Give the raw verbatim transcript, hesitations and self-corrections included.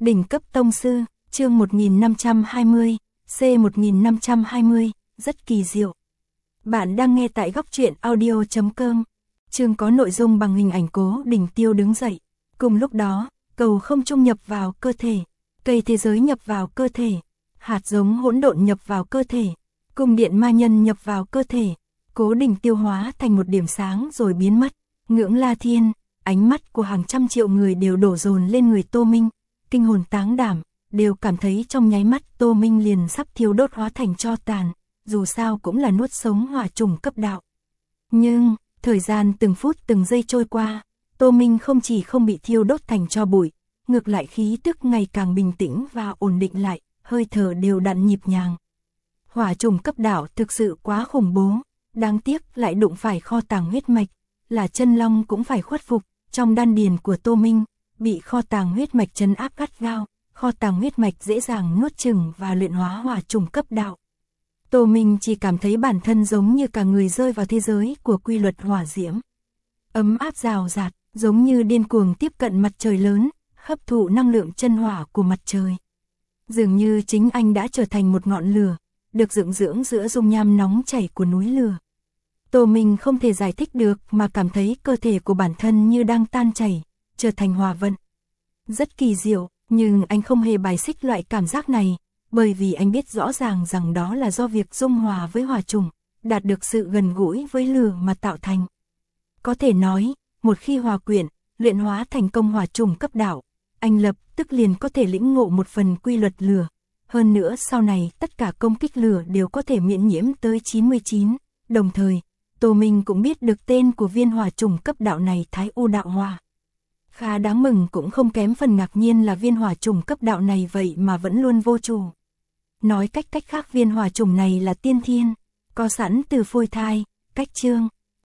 Đỉnh cấp tông sư, chương một nghìn năm trăm hai mươi, C một nghìn năm trăm hai mươi, rất kỳ diệu. Bạn đang nghe tại góc truyện audio chấm com. Chương có nội dung bằng hình ảnh Cố Đình Tiêu đứng dậy. Cùng lúc đó, cầu không trung nhập vào cơ thể, cây thế giới nhập vào cơ thể, hạt giống hỗn độn nhập vào cơ thể, cung điện ma nhân nhập vào cơ thể. Cố Đình Tiêu hóa thành một điểm sáng rồi biến mất. Ngưỡng La Thiên, ánh mắt của hàng trăm triệu người đều đổ dồn lên người Tô Minh, kinh hồn táng đảm, đều cảm thấy trong nháy mắt Tô Minh liền sắp thiêu đốt hóa thành tro tàn, dù sao cũng là nuốt sống hỏa trùng cấp đạo. Nhưng, thời gian từng phút từng giây trôi qua, Tô Minh không chỉ không bị thiêu đốt thành tro bụi, ngược lại khí tức ngày càng bình tĩnh và ổn định lại, hơi thở đều đặn nhịp nhàng. Hỏa trùng cấp đạo thực sự quá khủng bố, đáng tiếc lại đụng phải kho tàng huyết mạch, là chân long cũng phải khuất phục. Trong đan điền của Tô Minh, bị kho tàng huyết mạch trấn áp gắt gao, kho tàng huyết mạch dễ dàng nuốt chửng và luyện hóa hỏa trùng cấp đạo. Tô Minh chỉ cảm thấy bản thân giống như cả người rơi vào thế giới của quy luật hỏa diễm. Ấm áp rào rạt, giống như điên cuồng tiếp cận mặt trời lớn, hấp thụ năng lượng chân hỏa của mặt trời. Dường như chính anh đã trở thành một ngọn lửa, được dựng dưỡng giữa dung nham nóng chảy của núi lửa. Tô Minh không thể giải thích được mà cảm thấy cơ thể của bản thân như đang tan chảy, trở thành hòa vận. Rất kỳ diệu, nhưng anh không hề bài xích loại cảm giác này, bởi vì anh biết rõ ràng rằng đó là do việc dung hòa với hỏa trùng, đạt được sự gần gũi với lửa mà tạo thành. Có thể nói, một khi hòa quyện, luyện hóa thành công hỏa trùng cấp đạo, anh lập tức liền có thể lĩnh ngộ một phần quy luật lửa. Hơn nữa sau này tất cả công kích lửa đều có thể miễn nhiễm tới chín mươi chín, đồng thời, Tô Minh cũng biết được tên của viên hỏa trùng cấp đạo này Thái U đạo hỏa. Khá đáng mừng cũng không kém phần ngạc nhiên là viên hỏa trùng cấp đạo này vậy mà vẫn luôn vô chủ. Nói cách cách khác viên hỏa trùng này là tiên thiên, có sẵn từ phôi thai, cách chương,